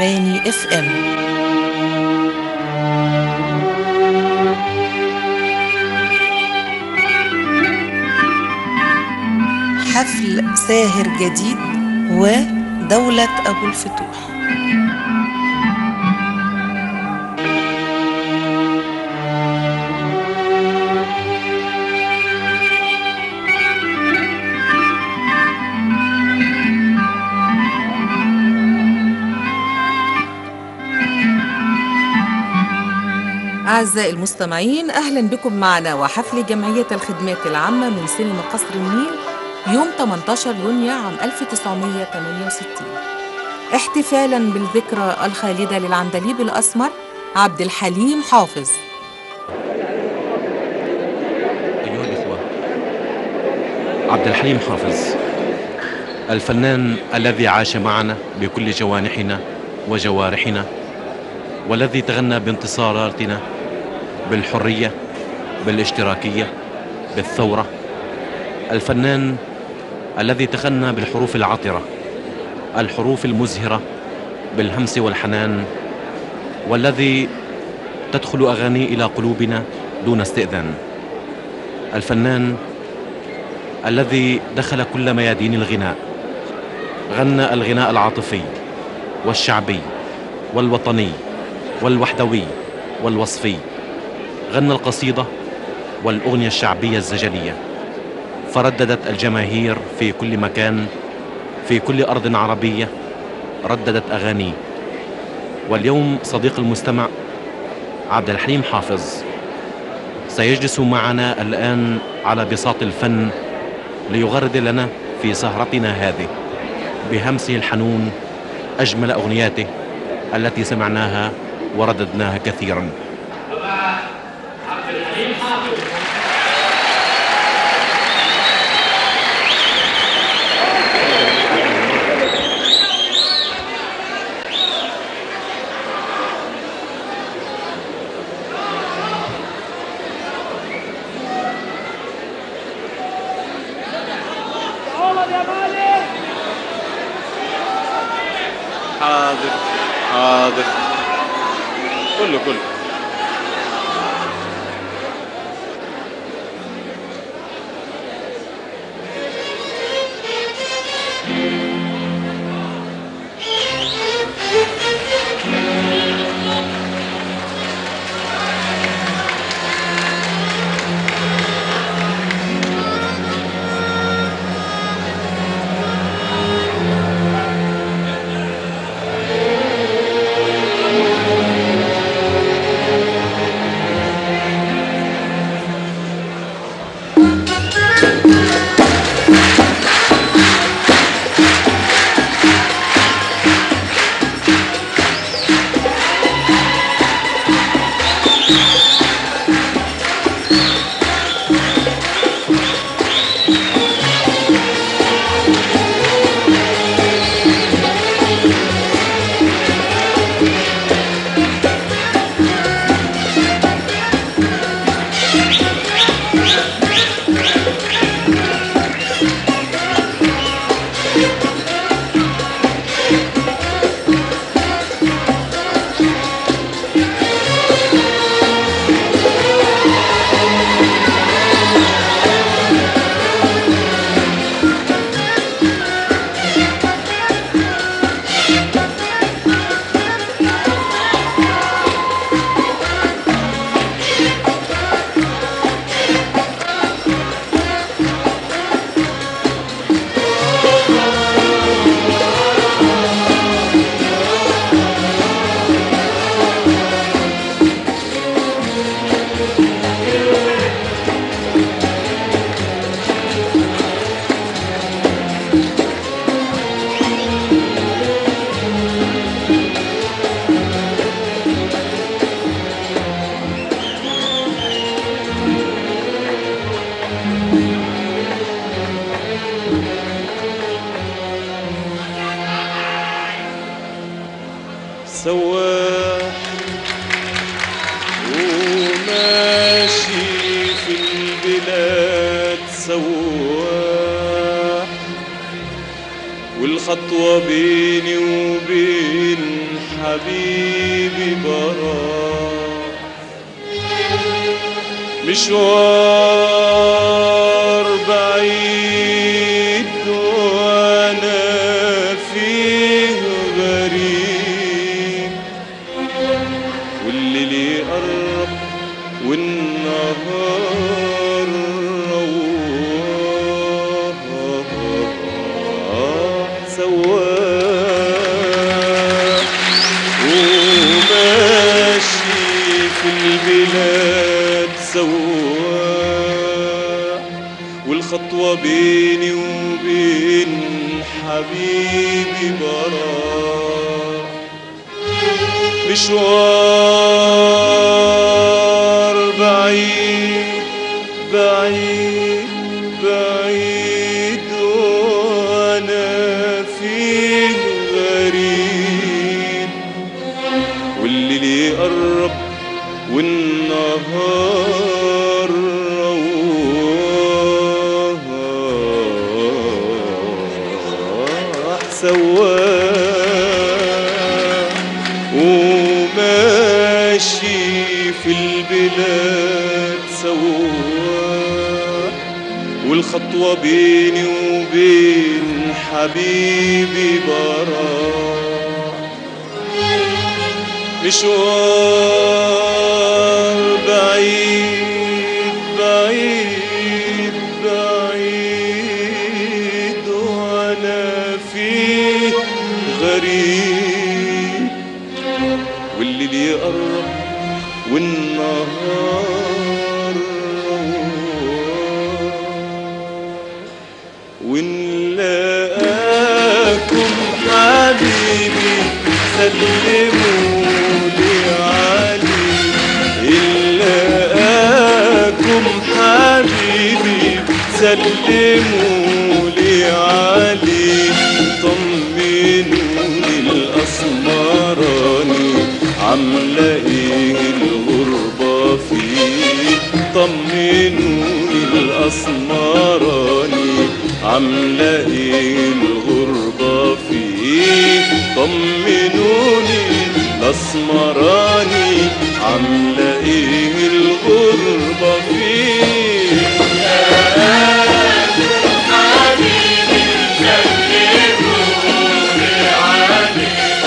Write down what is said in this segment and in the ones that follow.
أغاني اف ام. حفل ساهر جديد ودولة أبو الفتوح. أعزائي المستمعين، أهلا بكم معنا وحفل جمعية الخدمات العامة من سينما قصر النيل يوم 18 يونيو عام 1968، احتفالا بالذكرى الخالدة للعندليب الأسمر عبد الحليم حافظ. أيها الإخوة، عبد الحليم حافظ الفنان الذي عاش معنا بكل جوانحنا وجوارحنا، والذي تغنى بانتصاراتنا، بالحرية، بالاشتراكية، بالثورة. الفنان الذي تغنى بالحروف العطرة، الحروف المزهرة، بالهمس والحنان، والذي تدخل أغاني إلى قلوبنا دون استئذان. الفنان الذي دخل كل ميادين الغناء، غنى الغناء العاطفي والشعبي والوطني والوحدوي والوصفي، غنى القصيدة والأغنية الشعبية الزجلية، فرددت الجماهير في كل مكان، في كل أرض عربية رددت أغانيه. واليوم صديق المستمع عبد الحليم حافظ سيجلس معنا الآن على بساط الفن ليغرد لنا في سهرتنا هذه بهمسه الحنون أجمل أغنياته التي سمعناها ورددناها كثيرا. حاضر حاضر، كله سواح وماشي في البلاد، سواح والخطوة بيني وبين حبيبي براح، مشوار بعيد وانا فيه غريب، والليل يقرب والنهار رواح سواح، وماشي في البلاد سواح، والخطوة بيني وبين حبيبي براح، مشوار بعيد بعيد بعيد وانا فيه غريب، والليل يقرب والنهار رواح سواح، وماشي في البلاد سواح، والخطوة بيني وبين حبيبي براح، مشوار بعيد بعيد بعيد وانا فيه غريب، والليل يقرب والنهار ونلاقاكم حبيبي سلمولي علي، نلاقاكم حبيبي سلمولي علي، طمنوني الأسمراني عاملة ايه الغربة فيه، طمنوني الأسمراني عاملة ايه الغربة فيه، طمنوني الأسمراني عاملة ايه الغربة فيه، حبيبي سلموني علي،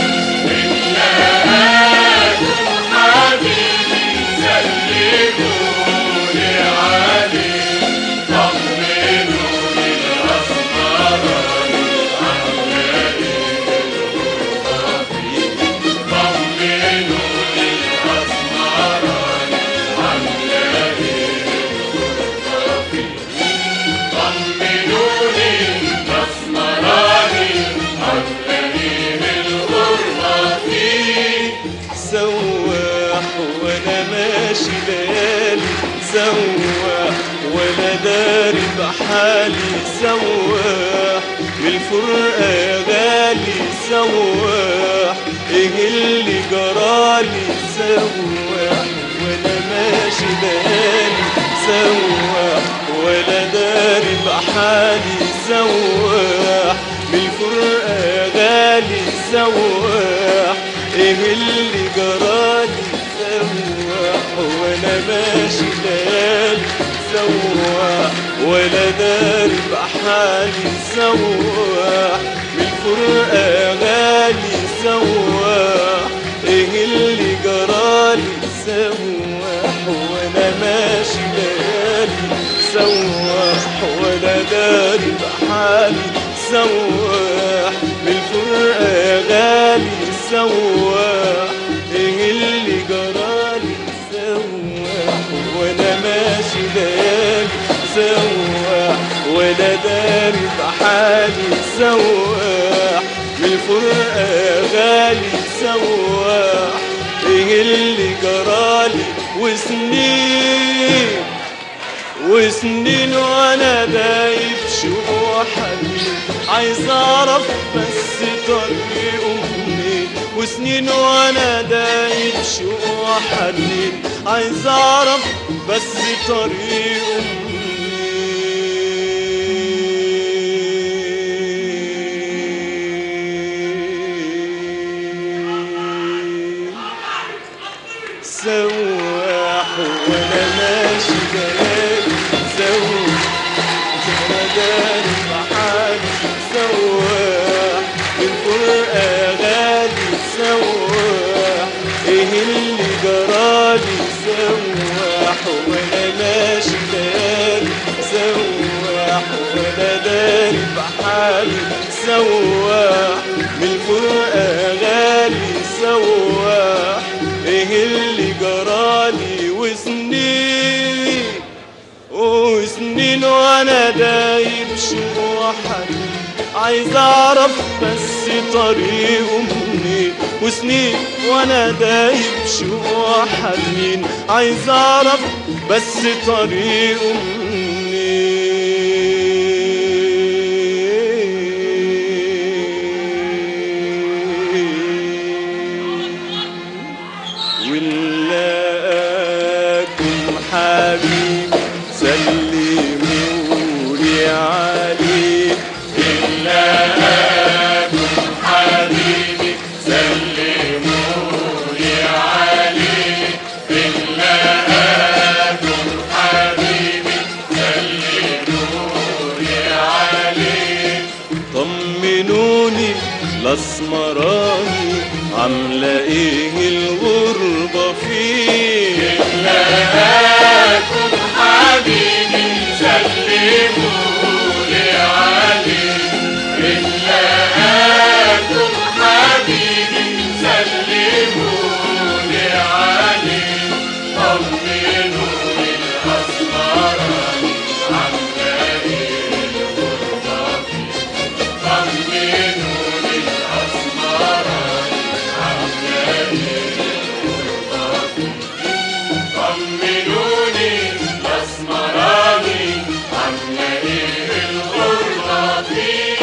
سواح ولا داري بحالي، سواح بالفرقة غالي، سواح ايه اللي جرالي، سواح ولا ماشي بالي، سواح ولا داري بحالي، سواح بالفرقة غالي، سواح ايه اللي جرالي، سواح وانا ماشي ليالي، سواح ولا داري بحالي، سواح بالفرقة غالي، سواح ايه اللي جرالي، سواح وانا ماشي ليالي، سواح ولا داري بحالي، سواح بالفرقة غالي، سواح ايه اللي جرالي، سواح وانا ماشي ليالي، سواح ولا داري بحالي، سواح بالفرقة غالي، سواح ايه اللي جرالي، وسنين وسنين وانا دايب شوق حنين، عايز اعرف بس طريقه منين، وسنين وانا دايب شوق حنين، عايز اعرف بس طريقه منين. سواح وانا ماشي ليالي سواح وانا داري بحالي سواح الفرقة غالي سواح ايه اللي جرالي سواح وانا ماشي ليالي سواح وانا داري بحالي سواح من الفرقة غالي سواح ايه اللي جرالي وسنين وانا دايب شوق حنين عايز اعرف بس طريقه منين وسنين وانا دايب شوق حنين عايز اعرف بس طريقه ونلاقاكم حبيب سلمولي عليه نلاقاكم حبيبي سلمولي عليه نلاقاكم حبيبي سلمولي عليه طمنوني الاسمراني عامله ايه الغربه فيه نلاقاكم حبيبي سلمولي عليه نلاقاكم حبيبي سلمولي عليه طمنوني الاسمراني عامله ايه الغربه فيه طمنوني الاسمراني عامله ايه الغربه فيه طمنوني الاسمراني عامله ايه الغربه فيه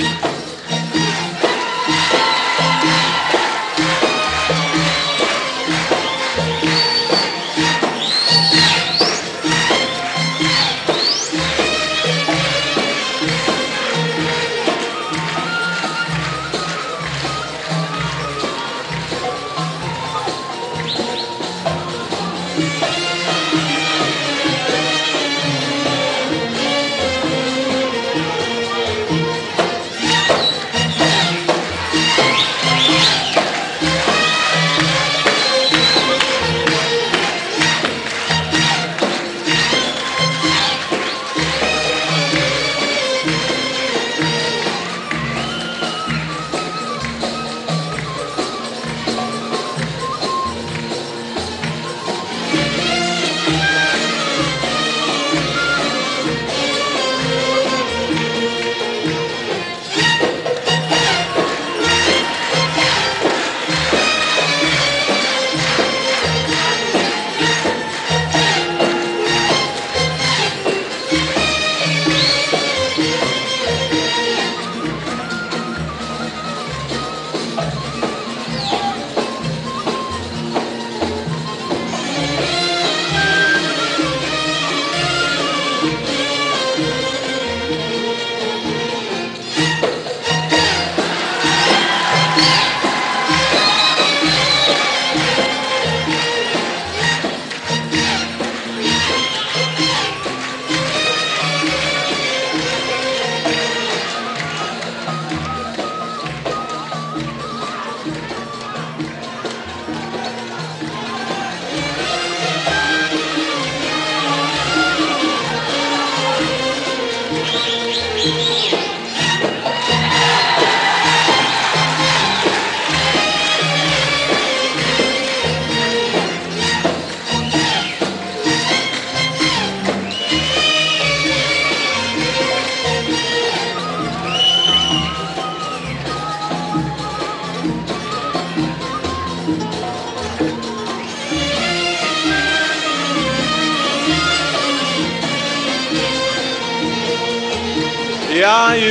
يا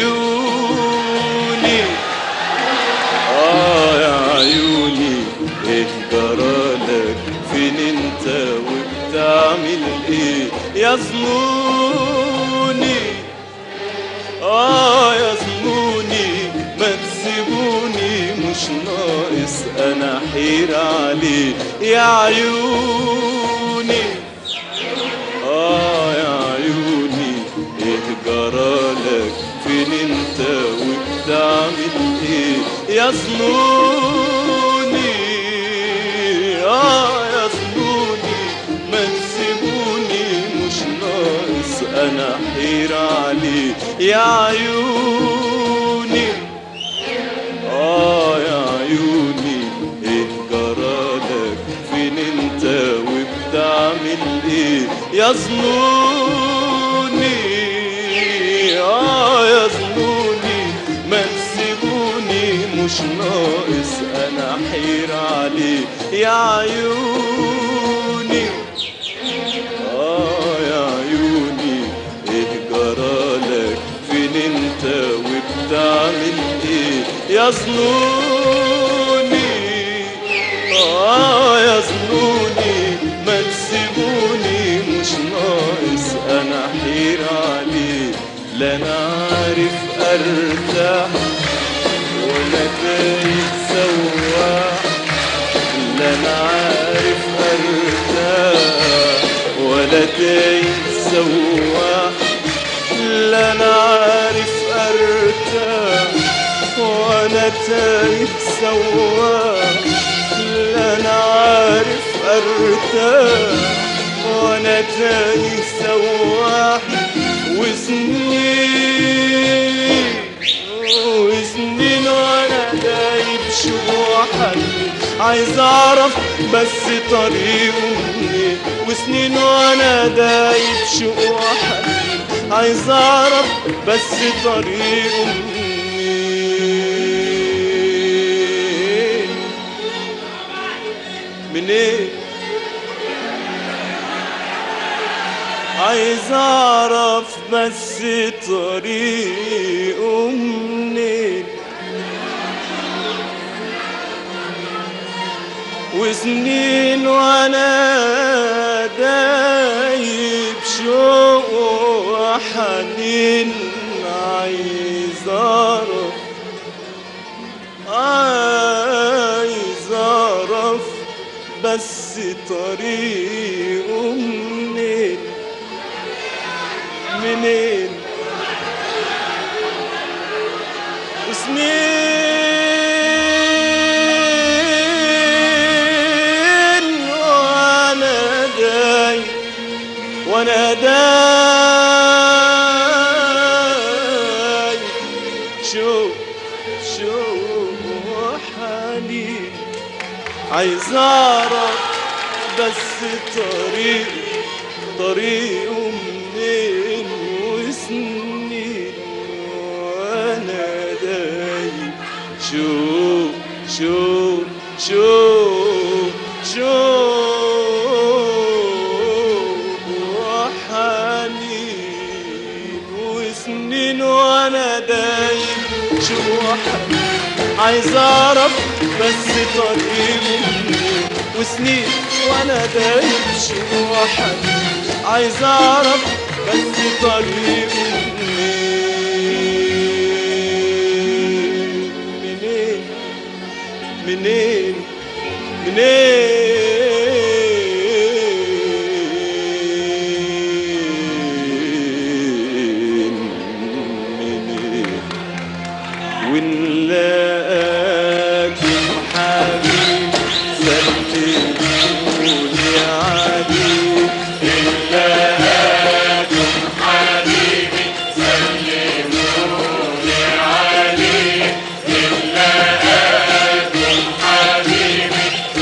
عيوني يا عيوني ايه جرالك فين انت وبتعمل ايه يا ظنوني يا ظنوني ما تسيبوني مش ناقص انا حير عليه يا عيوني. يا عيوني ايه جرالك فين انت وبتعمل ايه يا ظنوني. يا ظنوني ما تسيبوني مش ناقص انا حير عليه يا عيوني. يا عيوني ايه جرالك فين انت وبتعمل ايه يا ظنوني. يا ظنوني ما تسيبوني مش ناقص انا حير عليه يا عيوني. يا عيوني ايه جرالك فين انت وبتعمل ايه يا ظنوني. يا ظنوني ما تسيبوني مش ناقص انا حير عليه. لا انا عارف ارتاح ولا تايه سواح. لا انا عارف ارتاح ولا تايه سواح. لا انا عارف ارتاح وانا تايه سواح. لا انا عارف ارتاح وانا تايه سواح. وسنين وانا دايب شوحك عايز اعرف بس طريقه منين. وسنين وانا دايب شوحك عايز اعرف بس طريقه منين. منين عايز اعرف بس طريقه منين. وسنين وانا دايب شوق وحنين عايز اعرف بس طريقه منين. منين وسنين وانا داي شوق وحنين عايز اعرف بس طريقه منين. وسنين وانا دايب وحنين. وسنين وانا دايب وحنين عايز اعرف بس طريقه منين. وسنين وانا دايب وحنين عايز اعرف بس طريقه منين. منين ونلاقيكم حبيب سلموني عليك. نلاقيكم حبيبي سلموني عليك. نلاقيكم حبيبي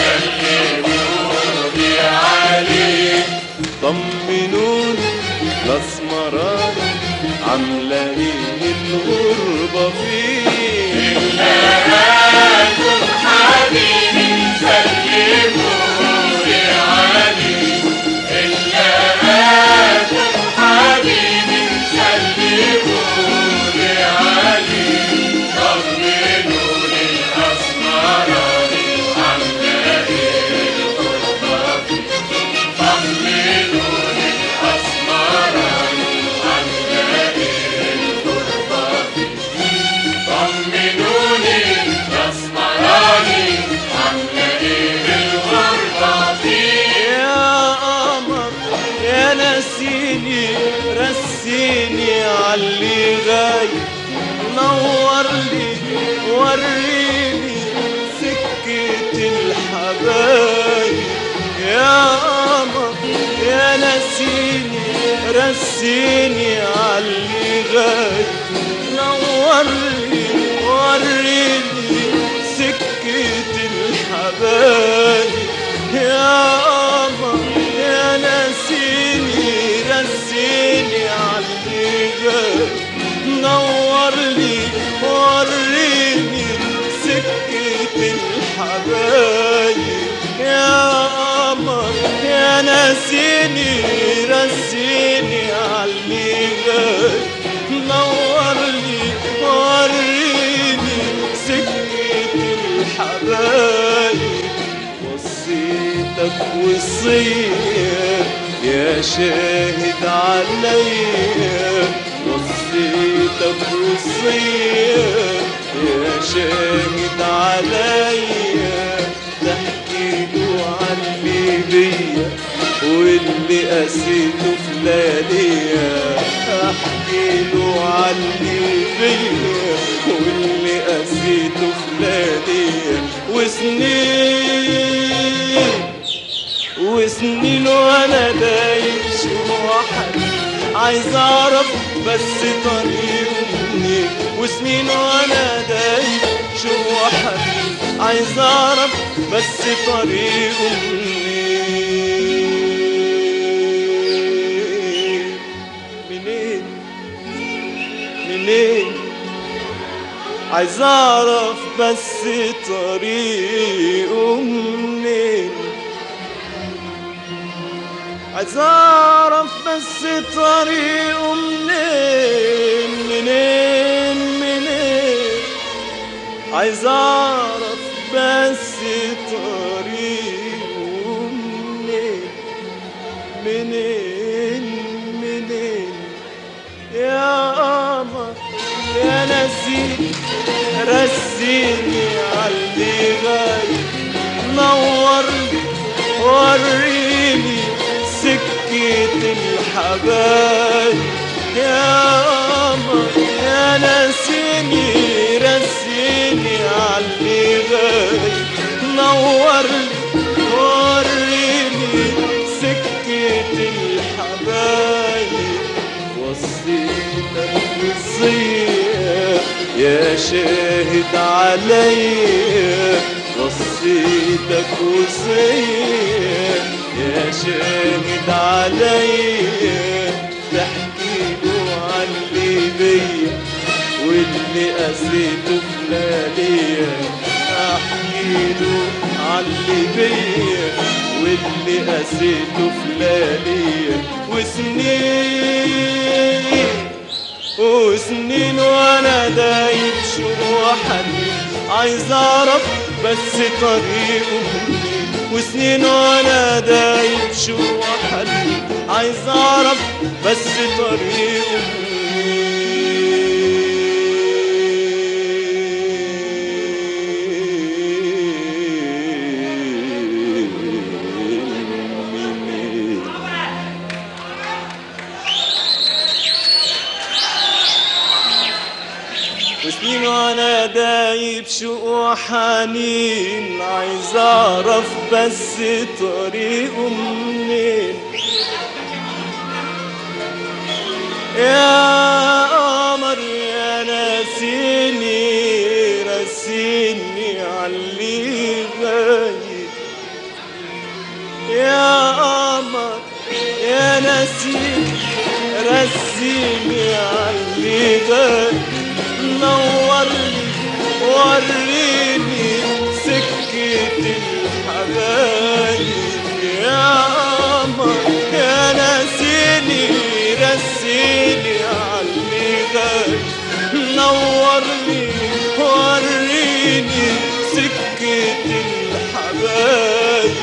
سلموني عليك. طمنوني الاسمراني عامله ايه الغربه فيك. نلاقيكم حبيبي سلموني عليك. نلاقيكم حبيبي سلموني عليك. طمنوني الاسمراني عامله ايه الغربه فيك. طمنوني الاسمراني عامله ايه الغربه فيك. نسيني عاللي غايب، نور لي وريني سكة الحبايب. يا قمر يا نسيني رسيني عاللي غايب، نور لي وريني سكة الحبايب. يا قمر يا نسيني رسيني عاللي غايب، نور لي وريني سكة الحبايب. يا قمر يا نسيني رسيني عاللي غايب، نور لي وريني سكة الحبايب. وصيتك وصية يا شاهد عليا، وصيتك وصية يا شاهد عليا، تحكي له عني بيا واللي قسيته في لياليا. احكي له عني بيا واللي قسيته في لياليا. وسنين وانا دايب شوحك، عايز اعرف بس طريقه منين. وسنين وانا دايب شوحك، عايز اعرف بس طريقه منين. منين عايز اعرف بس طريقه منين. عايز اعرف بس طريقه منين. منين عايز اعرف بس طريقه منين. يا قمر يا نسيني رسيني عاللي غايب، نور لي وريني سكة الحبايب. يا قمر يا نسيني رسيني عاللي غايب، نور لي وريني سكة الحبايب. وصيتك وصية يا شاهد عليا، وصيتك وصية يا شاهد عليا، تحكي له عاللي بيا واللي قسيته في لياليا. احكي له عاللي بيا واللي قسيته في لياليا. وسنين وانا دايب شوحك، عايز اعرف بس طريقه منين. وسنين وانا دايب شوحك، عايز اعرف بس طريقه وسنين وانا دايب شوق وحنين، عايز اعرف بس طريقه منين. يا قمر يا نسيني رسيني عاللي غايب. يا قمر يا نسيني رسيني عاللي غايب، نور لي وريني سكة الحبايب. يا قمر يا نسيني رسيني عاللي غايب، نور لي وريني سكة الحبايب.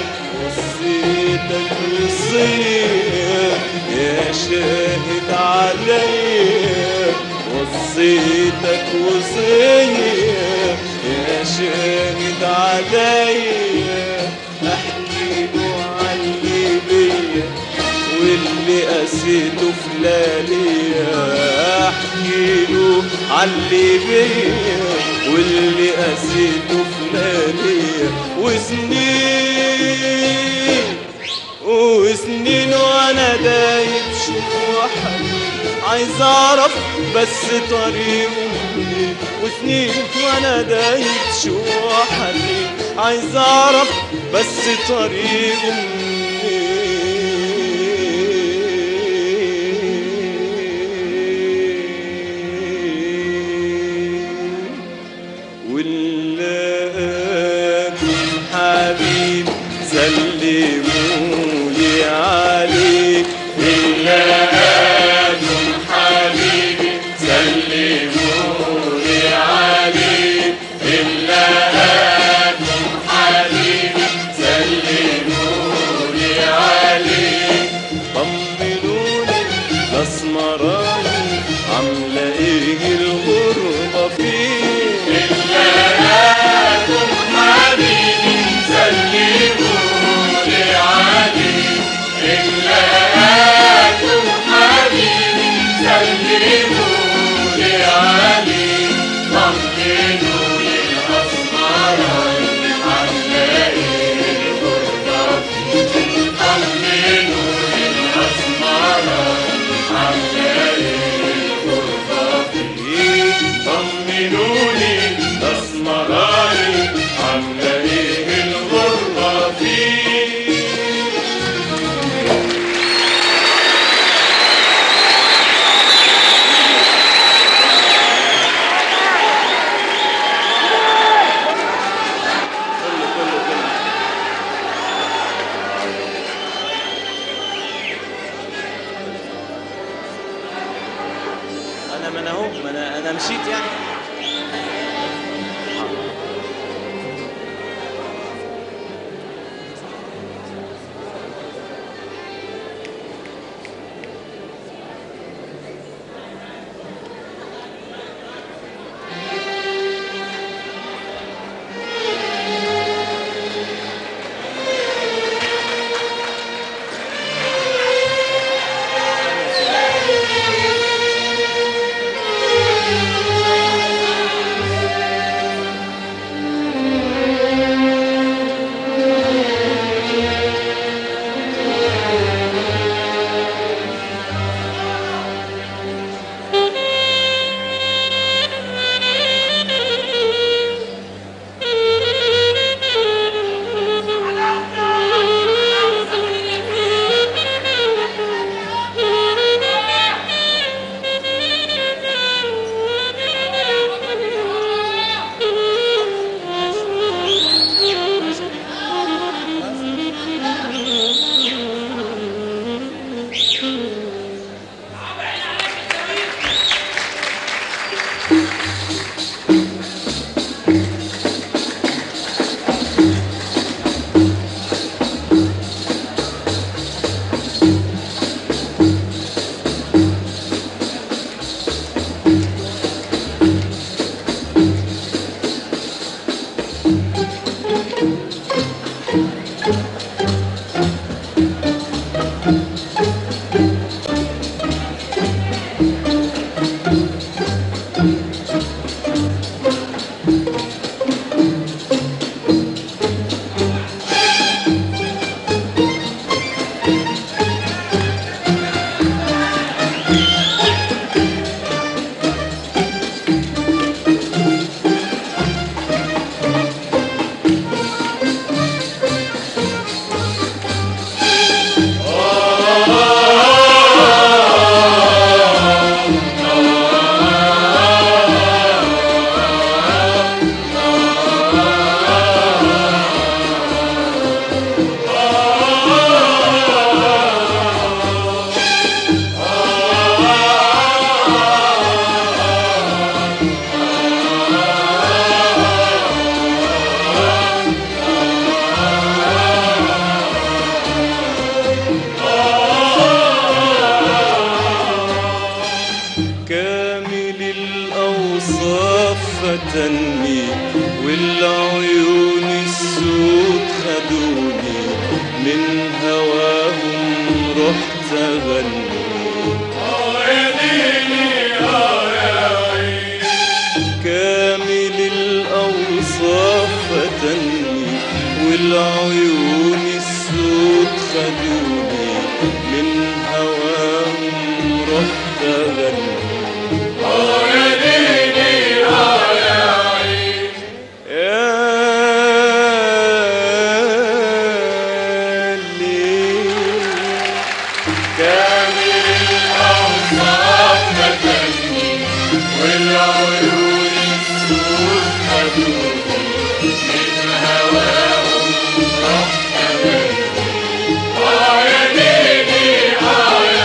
وصيتك وصية يا شاهد عليا، وصيتك وصية يا شاهد عليا. احكي له عاللي بيا واللي قسيته قسيته في لياليه احكيله عاللي بيا واللي قسيته في لياليه وسنين وانا دايب شوق وحنين عايز اعرف بس طريقه منين وسنين وانا دايب شوق وحنين عايز اعرف بس طريقه منين ولقاكم حبيب سلمولي عليك لقاكم حبيبي سلمولي عليك لقاكم حبيبي سلمولي عليك طمنوني الاسمراني عامله ايه الغربه فيه لقاكم حبيبي سلمولي عليك لقاكم حبيبي سلمولي عليك طمنوني الأسمراني عاملة إيه الغربة فيه طمنوني الأسمراني عاملة إيه الغربة فيه طمنوني الأسمراني عاملة إيه الغربة فيه ما انا اهو انا مشيت يعني فتني والعيون السود خدوني من هواهم رحت أغني والعيون السود خدوني من هواهم رحت أغني يا ليلي يا عين يا ليل كامل الأوصاف فتني والعيون السود خدوني من هواهم رحت أغني يا ليلي يا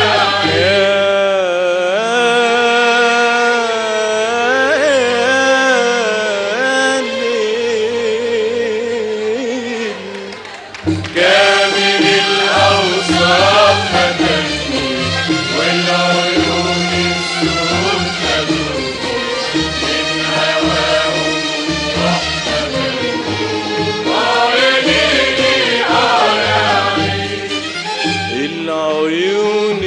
كامل الأوصاف فتني والعيون السود خدوني من هواهم رحت أغني يا ليلي يا عين العيون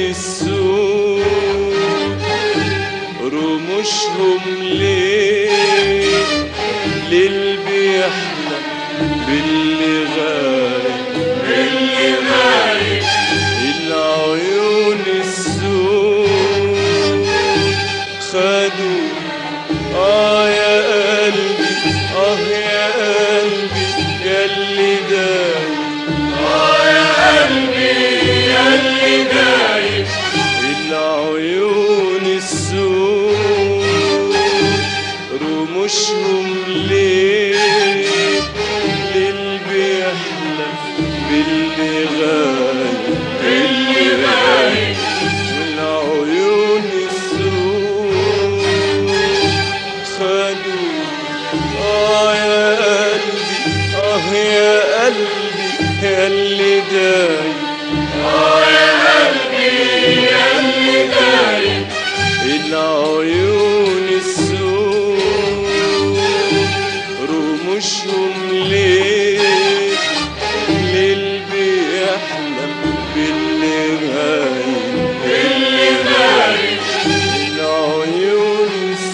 السود رموشهم ليه ليل بيحلم باللي غايب العيون السود خدوا يا قلبي يا قلبي ياللي دايب يا قلبي ياللي دايب العيون السود رموشهم ليه ليل بيحلم باللي غايب والعيون السود خدوا يا قلبي يا قلبي ياللي دايب يا قلبي ياللي دايب العيون السود رموشهم ليه ليل بيحلم باللي غايب العيون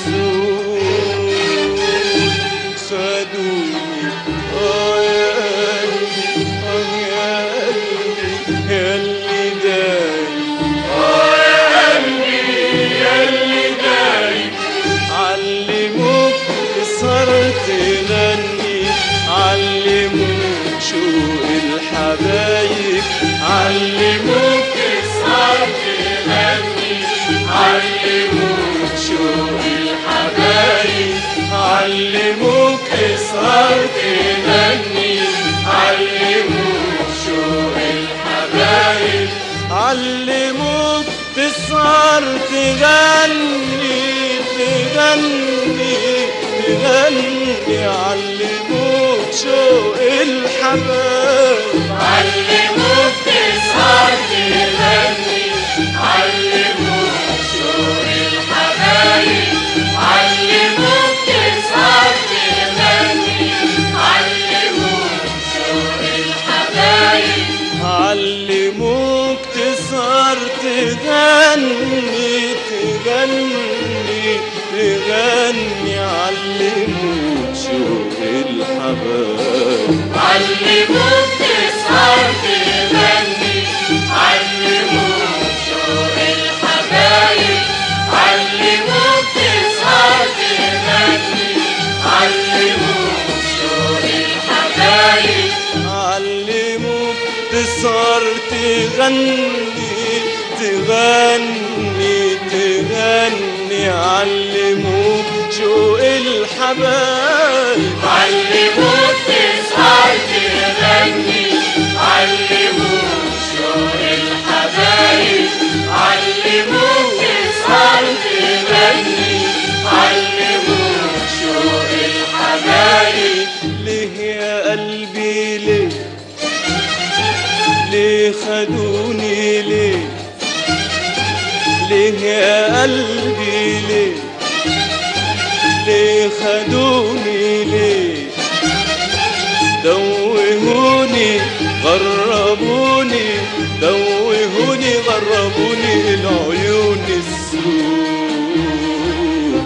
السود خدوني يا قلبي يا قلبي ياللي دايب يا قلبي ياللي دايب علموك تسهر تغني علموك شوق الحبايب علموك تسهر تغني علموك شوق الحبايب علموك تسهر تغني علموك شوق الحبايب علموك تسهر تغني تغني علموك شوق الحبايب علموك تسهر تغني علموك شوق الحبايب علموك تسهر تغني علموك شوق الحبايب علموك تسهر تغني علموك شوق الحبايب علموك تسهر تغني علموك شوق الحبايب علموك تسهر تغني علموك شوق الحبايب علموك تسهر تغني علموك شوق الحبايب علموك تسهر تغني علموك شوق الحبايب علموك تسهر تغني علموك شوق الحبايب ليه يا قلبي ليه خدوني ليه يا قلبي ليه خدوني ليه دوهوني غربوني غربوني العيون السود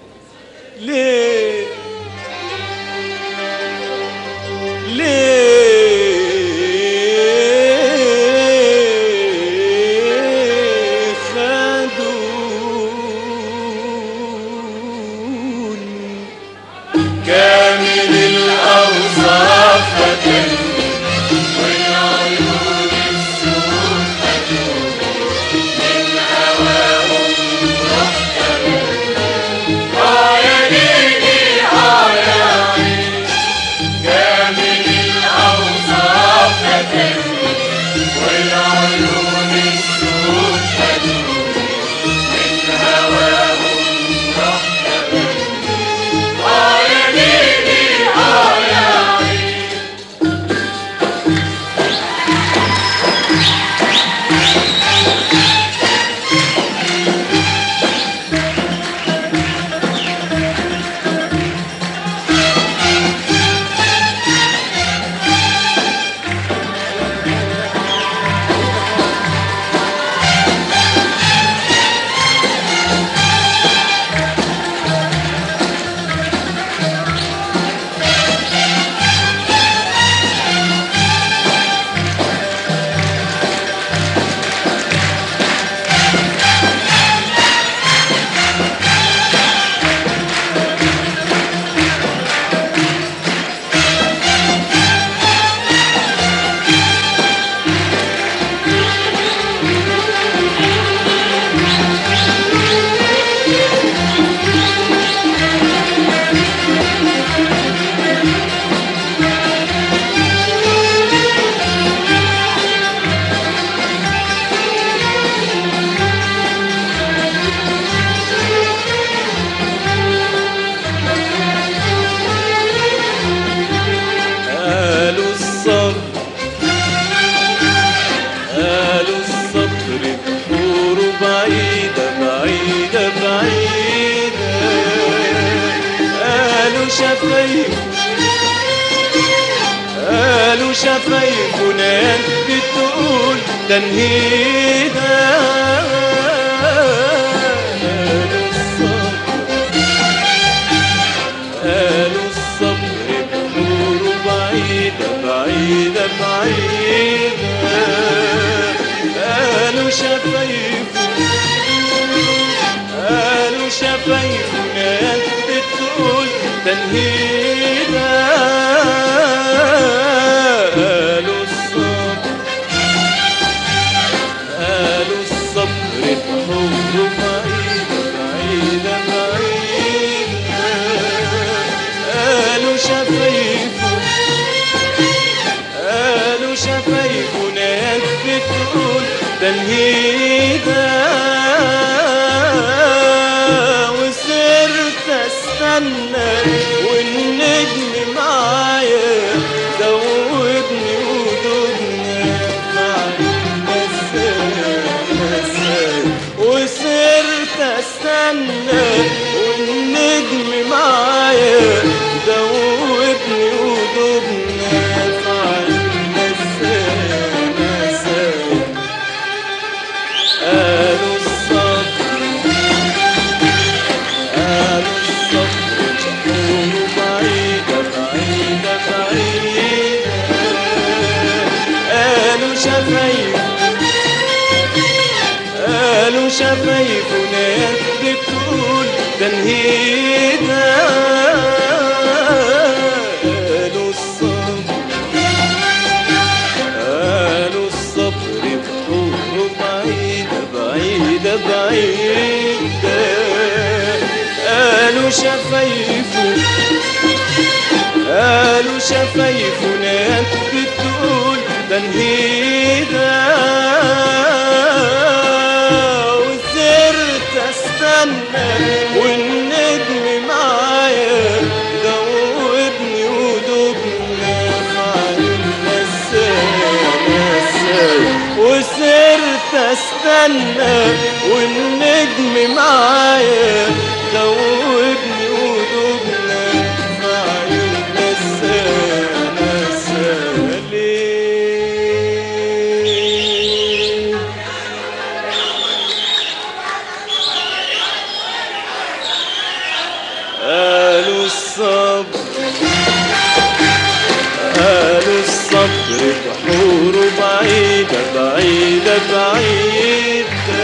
ليه قالوا شفايفنا بتقول تنهيدا قالوا الصبر بحور بعيدة بعيدة بعيدة قالوا شفايفنا بتقول تنهيدا قالوا الصبر بحور بعيدة بعيدة بعيدة قالوا شفايفنا بتقول تنهيدا وصرت استنى والنجم معايا دوبني ودوبنا وصرت استنى والنجم معايا دوبني ودوبنا قالوا الصبر بحور بعيدة بعيدة بعيدة قالوا شفايفنا بتقول تنهيدا قالوا الصبر بحور بعيدة بعيدة بعيدة قالوا شفايفنا بتقول تنهيدا وصرت استنى والنجم معايا دوبني ودوبنا وصرت استنى والنجم معايا دوبني ودوبنا في عيوننا ليه قالوا الصبر بحور بعيدة بعيدة بعيدة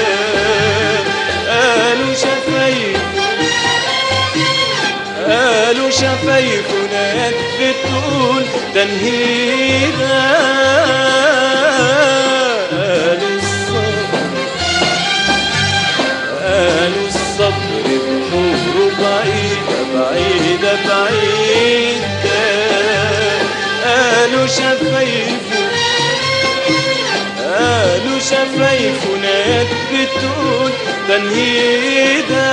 قالوا شفايفنا بتقول تنهيدا قالوا الصبر بحور بعيدة بعيدة بعيدة قالوا شفايفنا بتقول تنهيدا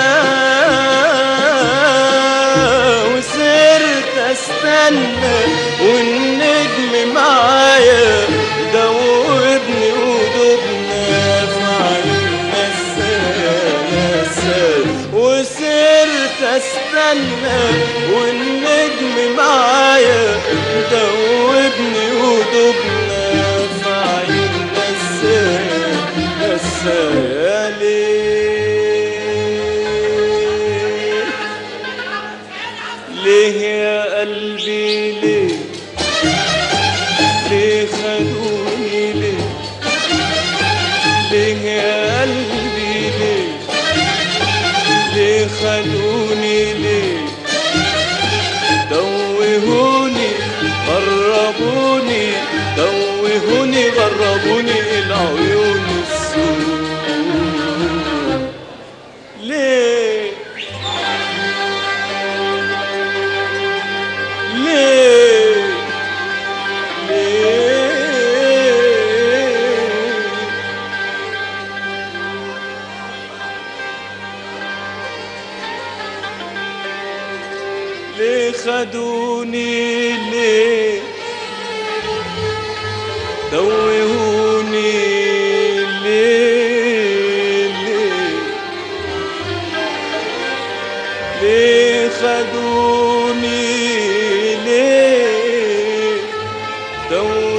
وصرت استنى والنجم معايا دوبني ودوبنا في عيوننا وصرت استنى والنجم معايا دوبني ودوبنا في عيوننا ليه يا قلبي ليه خدوني ليه يا قلبي ليه خدوني ليه توهوني غربوني غربوني العيون السود ليه خدوني ليه توهوني ليه خدوني ليه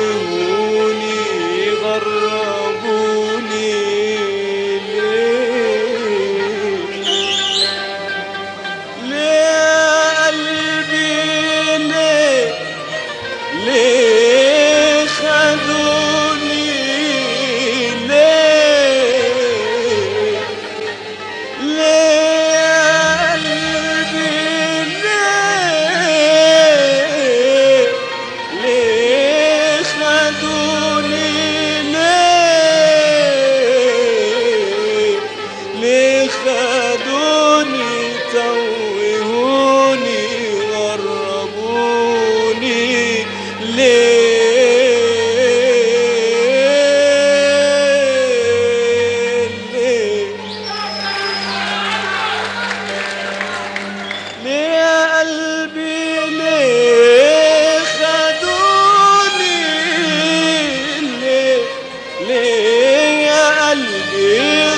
غربوني ليه قلبي ليه خدوني ليه قلبي ليه خدوني ليه خدوني توهوني غربوني ليه يا قلبي ليه خدوني ليه يا قلبي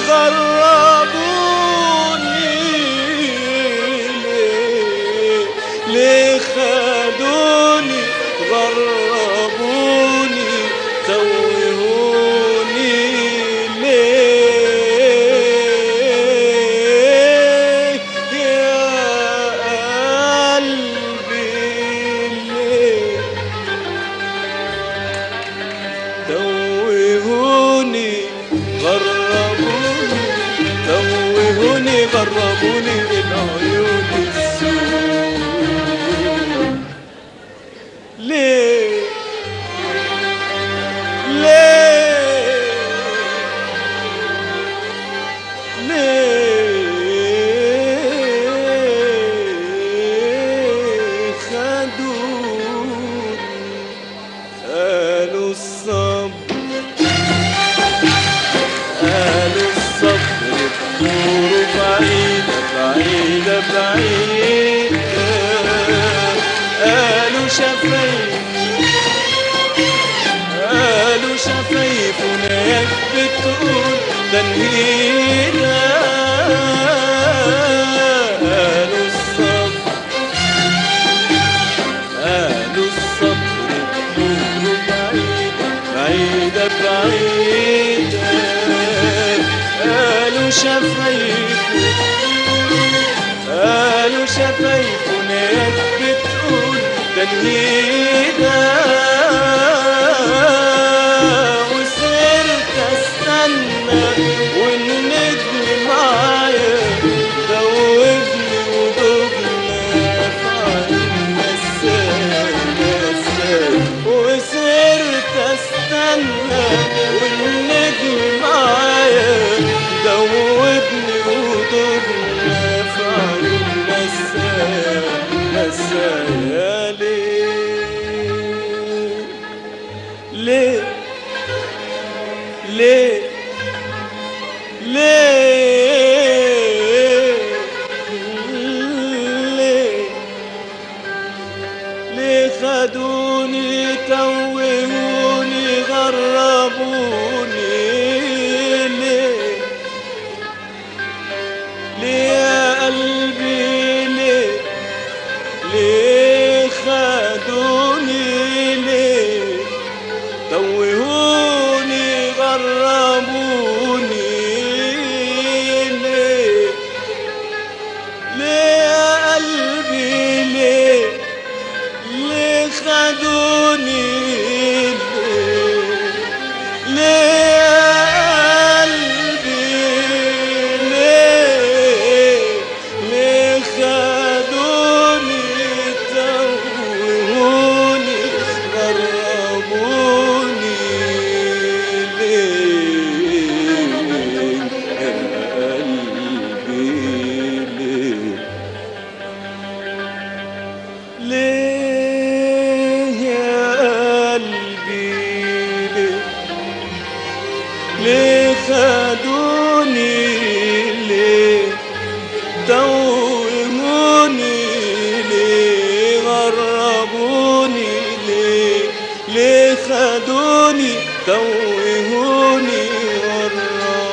غربوني ليه خدوني غربوني توهوني ليه يا قلبي ليه توهوني غربوني توهوني غربوني العيون السود ليه خدوني قالوا الصبر الدور بعيدة بعيدة بعيدة قالوا شفايفنا ياك بتقول تنهينا قالوا الصبر الدور بعيدة بعيدة بعيدة قالوا شفايفنا ياك بتقول تنهينا وصرت استنى والنجم معايا دوبني ودوبنا في عيننا الساي وصرت استنى والنجم معايا دوبني ودوبنا في عيوننا الساي ليه ليه ليه ليه ليه خدوني توهوني غربوني ليه يا قلبي ليه خدوني ليه توهوني غربوني ليه يا قلبي ليه خدوني ليه يا قلبي ليه خدوني توهوني غربوني ليه يا قلبي ليه خدوني ليه توهوني ليه غربوني ليه خدوني توهوني غربوني